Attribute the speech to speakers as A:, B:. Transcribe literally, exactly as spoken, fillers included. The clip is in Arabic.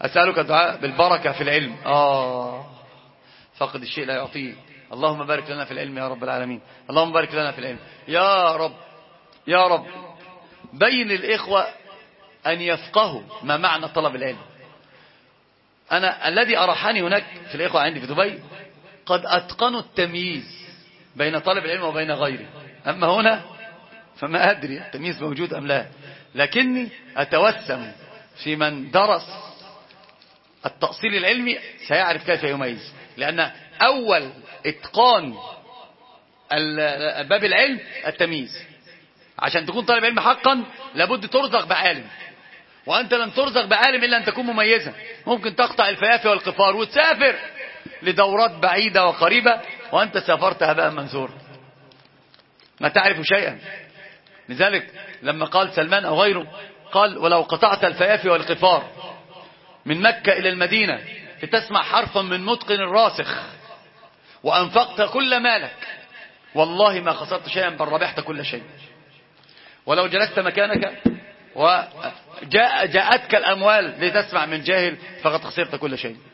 A: أسألك الدعاء بالبركة في العلم. آه فقد الشيء لا يعطيه. اللهم بارك لنا في العلم يا رب العالمين. اللهم بارك لنا في العلم يا رب. يا رب بين الإخوة أن يفقهوا ما معنى طلب العلم. أنا الذي أرحني هناك في الإخوة عندي في دبي قد أتقنوا التمييز بين طالب العلم وبين غيره. أما هنا فما أدري التمييز موجود أم لا، لكني أتوسم في من درس التأصيل العلمي سيعرف كيف يميز، لأن أول إتقان باب العلم التمييز. عشان تكون طالب علم حقا لابد ترزق بعالم، وأنت لن ترزق بعالم إلا أن تكون مميزا. ممكن تقطع الفيافي والقفار وتسافر لدورات بعيدة وقريبة وأنت سافرت هباء منثورا ما تعرف شيئا. لذلك لما قال سلمان أو غيره قال ولو قطعت الفيافي والقفار من مكة إلى المدينة لتسمع حرفا من متقن راسخ وأنفقت كل مالك والله ما خسرت شيئا بل ربحت كل شيء. ولو جلست مكانك وجاءتك الأموال لتسمع من جاهل فقد خسرت كل شيء.